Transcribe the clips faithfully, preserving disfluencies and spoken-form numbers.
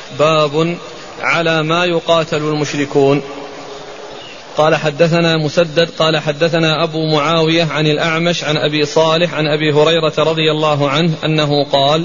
باب على ما يقاتل المشركون. قال حدثنا مسدد قال حدثنا أبو معاوية عن الأعمش عن أبي صالح عن أبي هريرة رضي الله عنه أنه قال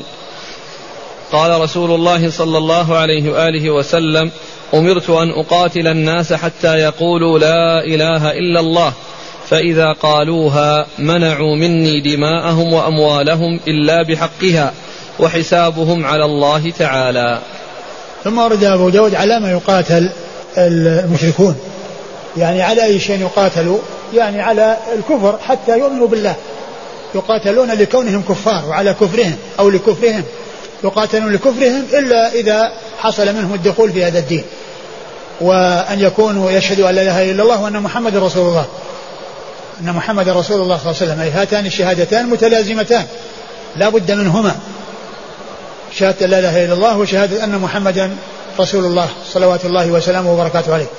قال رسول الله صلى الله عليه وآله وسلم أمرت أن أقاتل الناس حتى يقولوا لا إله إلا الله فإذا قالوها منعوا مني دماءهم وأموالهم إلا بحقها وحسابهم على الله تعالى. ثم ورد أبو داود على ما يقاتل المشركون، يعني على أي شيء يقاتلوا، يعني على الكفر حتى يؤمنوا بالله، يقاتلون لكونهم كفار وعلى كفرهم أو لكفرهم، يقاتلون لكفرهم إلا إذا حصل منهم الدخول في هذا الدين، وأن يكونوا يشهدوا أن لا إله إلا الله وأن محمد رسول الله، أن محمد رسول الله صلى الله عليه وسلم. أي هاتان الشهادتان متلازمتان لا بد منهما، شهادة لا إله إلا الله وشهادة أن محمدا رسول الله صلوات الله وسلامه وبركاته عليه.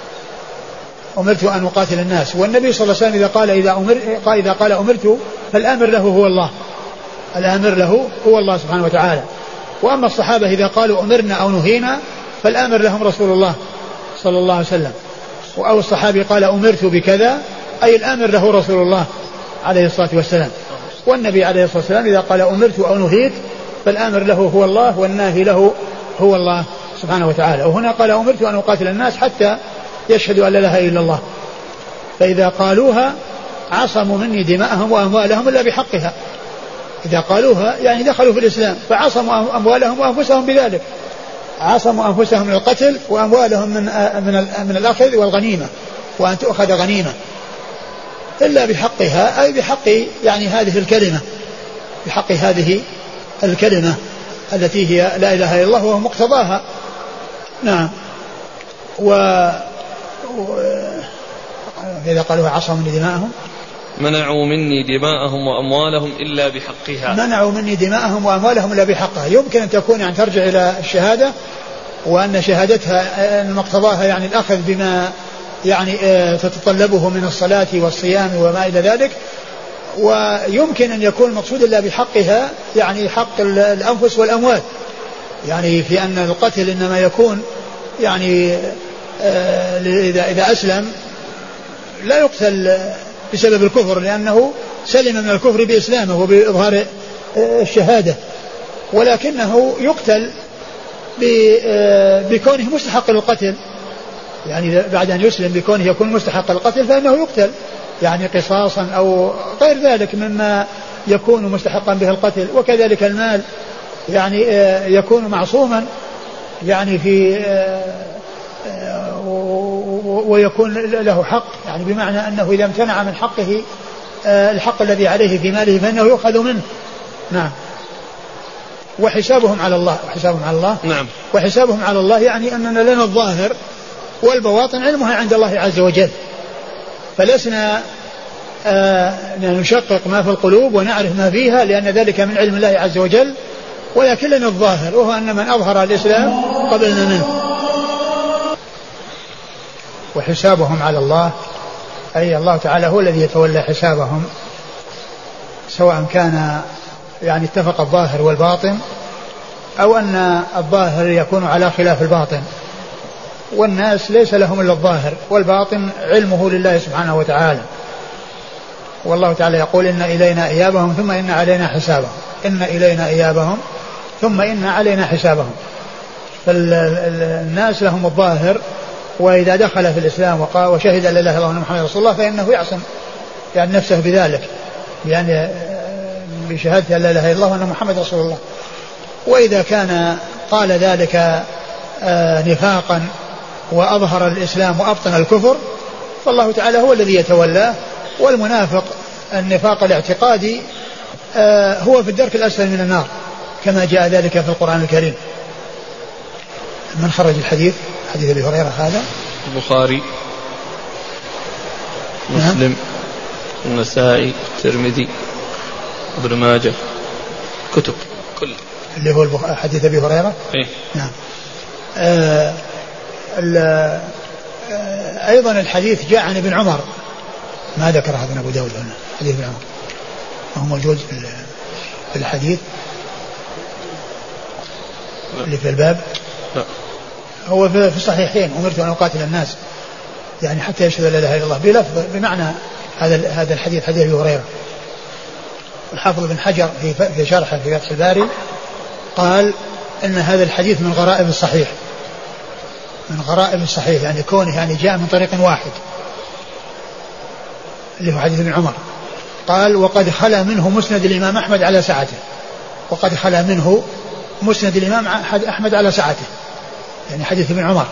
أمرت أن أقاتل الناس، والنبي صلى الله عليه وسلم إذا قال إذا, أمر إذا قال أمرت فالآمر له هو الله، الآمر له هو الله سبحانه وتعالى. وأما الصحابة إذا قالوا أمرنا أو نهينا فالآمر لهم رسول الله صلى الله عليه وسلم، أو الصحابي قال أمرت بكذا أي الآمر له رسول الله عليه الصلاة والسلام. والنبي عليه الصلاة والسلام إذا قال أمرت أو نهيت فالآمر له هو الله والناهي له هو الله سبحانه وتعالى. وهنا قال أمرت أن أقاتل الناس حتى يشهدوا أن لا إله إلا الله، فإذا قالوها عصموا مني دماءهم وأموالهم إلا بحقها. إذا قالوها يعني دخلوا في الإسلام فعصموا أموالهم وأنفسهم بذلك، عصموا أنفسهم من القتل وأموالهم من من من الأخذ والغنيمة، وأن تؤخذ غنيمة إلا بحقها، أي بحق يعني هذه الكلمة، بحق هذه الكلمة التي هي لا إله إلا الله وهو مقتضاها. نعم. وإذا قالوا عصموا مني دماءهم منعوا مني دماءهم وأموالهم إلا بحقها، منعوا مني دماءهم وأموالهم إلا بحقها. يمكن أن تكون يعني ترجع إلى الشهادة، وأن شهادتها مقتضاها يعني الأخذ بما يعني تتطلبه من الصلاة والصيام وما إلى ذلك. ويمكن أن يكون المقصود إلا بحقها يعني حق الأنفس والأموال، يعني في أن القتل إنما يكون يعني إذا إذا أسلم لا يقتل بسبب الكفر، لأنه سلم من الكفر بإسلامه وبإظهار الشهادة، ولكنه يقتل بكونه مستحق للقتل، يعني بعد أن يسلم بكونه يكون مستحق للقتل فإنه يقتل يعني قصاصا أو غير ذلك مما يكون مستحقا به القتل. وكذلك المال يعني يكون معصوما يعني في ويكون له حق، يعني بمعنى أنه إذا امتنع من حقه الحق الذي عليه في ماله فإنه يؤخذ منه. نعم. وحسابهم على الله، وحسابهم على الله. نعم. وحسابهم على الله يعني أننا لنا الظاهر والبواطن علمها عند الله عز وجل، فلسنا آه نشقق ما في القلوب ونعرف ما فيها، لأن ذلك من علم الله عز وجل، ولكن لنا الظاهر وهو أن من أظهر الإسلام قبلنا منه. وحسابهم على الله أي الله تعالى هو الذي يتولى حسابهم، سواء كان يعني اتفق الظاهر والباطن أو أن الظاهر يكون على خلاف الباطن. والناس ليس لهم إلا الظاهر، والباطن علمه لله سبحانه وتعالى. والله تعالى يقول إن إلينا إيابهم ثم إن علينا حسابهم، إن إلينا إيابهم ثم إن علينا حسابهم. فالناس لهم الظاهر، وإذا دخل في الإسلام وشهد أن لا إله إلا الله وأن محمد رسول الله فإنه يعصم يعني نفسه بذلك، يعني بشهادة أن لا إله إلا الله وأن محمد رسول الله. وإذا كان قال ذلك نفاقا وأظهر الإسلام وأبطن الكفر فالله تعالى هو الذي يتولاه. والمنافق النفاق الاعتقادي هو في الدرك الأسفل من النار كما جاء ذلك في القرآن الكريم. من خرج الحديث؟ حديث أبي هريرة هذا البخاري مسلم النسائي الترمذي ابن ماجه، كتب كل اللي هو حديث أبي هريرة. إيه؟ نعم. آه آه أيضا الحديث جاء عن ابن عمر، ما ذكر هذا أبو داود هنا، حديث ابن عمر وهو موجود في الحديث اللي في الباب. لا. هو في الصحيحين أمرت أن أقاتل الناس يعني حتى يشهد لا إله إلا الله بلفظ بمعنى هذا هذا الحديث حديث أبي هريرة. الحافظ بن حجر في في شرحه في فتح الباري قال إن هذا الحديث من غرائب الصحيح من غرائب الصحيح يعني كونه يعني جاء من طريق واحد اللي هو حديث ابن عمر. قال وقد خلا منه مسند الإمام أحمد على سعته وقد خلا منه مسند الإمام أحمد على سعته يعني حديث ابن عمر.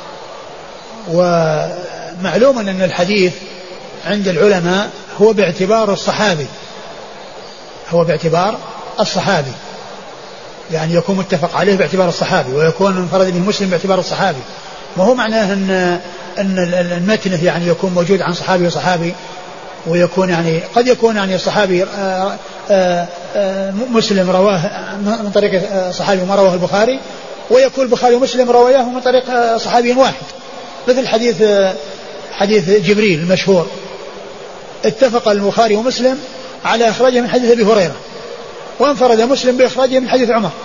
ومعلوم أن الحديث عند العلماء هو باعتبار الصحابي هو باعتبار الصحابي يعني يكون متفق عليه باعتبار الصحابي ويكون انفرد به مسلم باعتبار الصحابي. ما هو معناه أن أن المتن يعني يكون موجود عن صحابي وصحابي ويكون يعني قد يكون يعني الصحابي آآ آآ مسلم رواه من طريق صحابي ما رواه البخاري ويكون البخاري ومسلم رواياه من طريق صحابي واحد مثل حديث حديث جبريل المشهور اتفق البخاري ومسلم على إخراجه من حديث أبي هريرة وانفرد مسلم بإخراجه من حديث عمر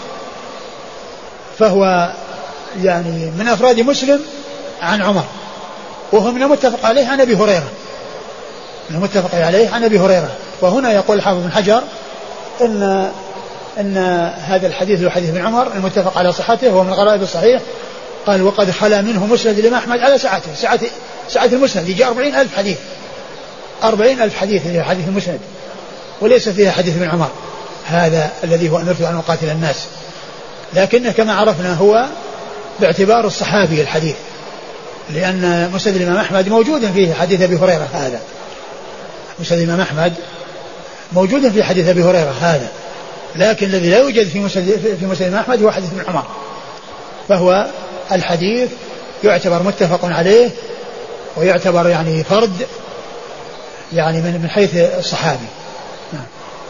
فهو يعني من أفراد مسلم عن عمر وهو من المتفق عليه عن أبي هريرة من المتفق عليه عن أبي هريرة. وهنا يقول الحافظ بن حجر إن أن هذا الحديث هو حديث ابن عمر المتفق على صحته وهو من غرائب الصحيح. قال وقد خلا منه مسند الإمام أحمد على سعته سعة سعة المسند يجي أربعين ألف حديث أربعين ألف حديث اللي هو حديث المسند وليس فيها حديث ابن عمر هذا الذي هو أمرت أن أقاتل الناس لكنه كما عرفنا هو باعتبار الصحابي الحديث لأن مسند الإمام أحمد موجود فيه حديث أبي هريرة هذا مسند الإمام أحمد موجود في حديث أبي هريرة هذا لكن الذي لا يوجد في مسند في مسند الإمام أحمد هو حديث ابن عمر فهو الحديث يعتبر متفق عليه ويعتبر يعني فرد يعني من من حيث الصحابي. نعم.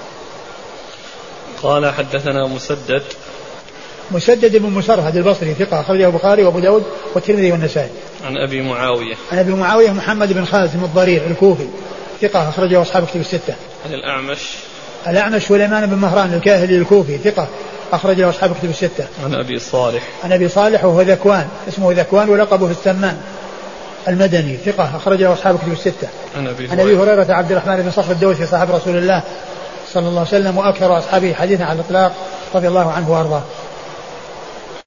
قال حدثنا مسدد مسدد بن مسرهد البصري ثقة أخرجه البخاري وأبو داود والترمذي والنسائي. عن أبي معاوية عن أبي معاوية محمد بن خالد الضرير الكوفي ثقة أخرجه أصحاب كتب الستة. عن الأعمش الأعمش سليمان بن مهران الكاهلي الكوفي ثقة أخرجه أصحاب كتب الستة. عن أبي صالح عن أبي صالح وهو ذكوان اسمه ذكوان ولقبه السمان المدني ثقة أخرجه أصحاب كتب الستة. عن أبي عن أبي هريرة عبد الرحمن بن صخر الدوسي صاحب رسول الله صلى الله عليه وسلم وأكثر أصحابه حديثا على الإطلاق رضي الله عنه وأرضاه.